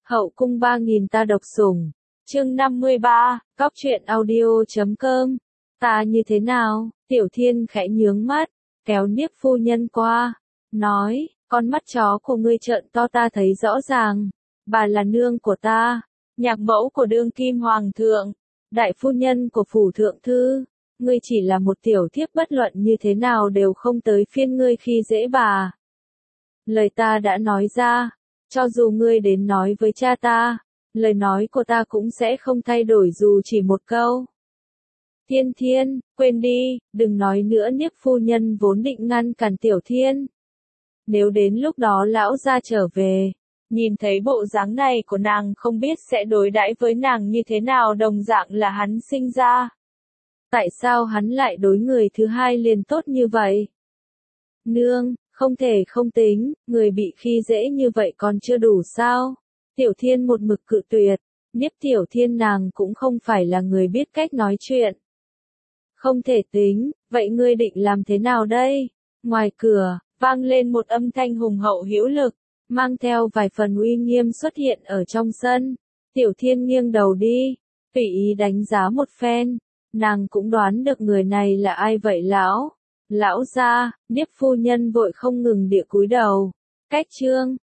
Hậu cung 3000 ta độc sủng. Chương 53, Cóc truyện audio.com. Ta như thế nào? Tiểu Thiên khẽ nhướng mắt, kéo Niếp phu nhân qua, nói, con mắt chó của ngươi trợn to ta thấy rõ ràng. Bà là nương của ta, nhạc mẫu của đương kim hoàng thượng, đại phu nhân của phủ thượng thư. Ngươi chỉ là một tiểu thiếp, bất luận như thế nào đều không tới phiên ngươi khi dễ bà. Lời ta đã nói ra, cho dù ngươi đến nói với cha ta, lời nói của ta cũng sẽ không thay đổi dù chỉ một câu. Thiên, quên đi, đừng nói nữa. Niếp phu nhân vốn định ngăn cản Tiểu Thiên. Nếu đến lúc đó lão gia trở về, nhìn thấy bộ dáng này của nàng không biết sẽ đối đãi với nàng như thế nào, đồng dạng là hắn sinh ra. Tại sao hắn lại đối người thứ hai liền tốt như vậy? Nương, không thể không tính, người bị khi dễ như vậy còn chưa đủ sao? Tiểu Thiên một mực cự tuyệt, Niếp Tiểu Thiên nàng cũng không phải là người biết cách nói chuyện. Không thể tính, vậy ngươi định làm thế nào đây? Ngoài cửa, vang lên một âm thanh hùng hậu hữu lực, mang theo vài phần uy nghiêm xuất hiện ở trong sân. Tiểu Thiên nghiêng đầu đi, tùy ý đánh giá một phen, nàng cũng đoán được người này là ai vậy lão gia. Niếp phu nhân vội không ngừng địa cúi đầu. Cách chương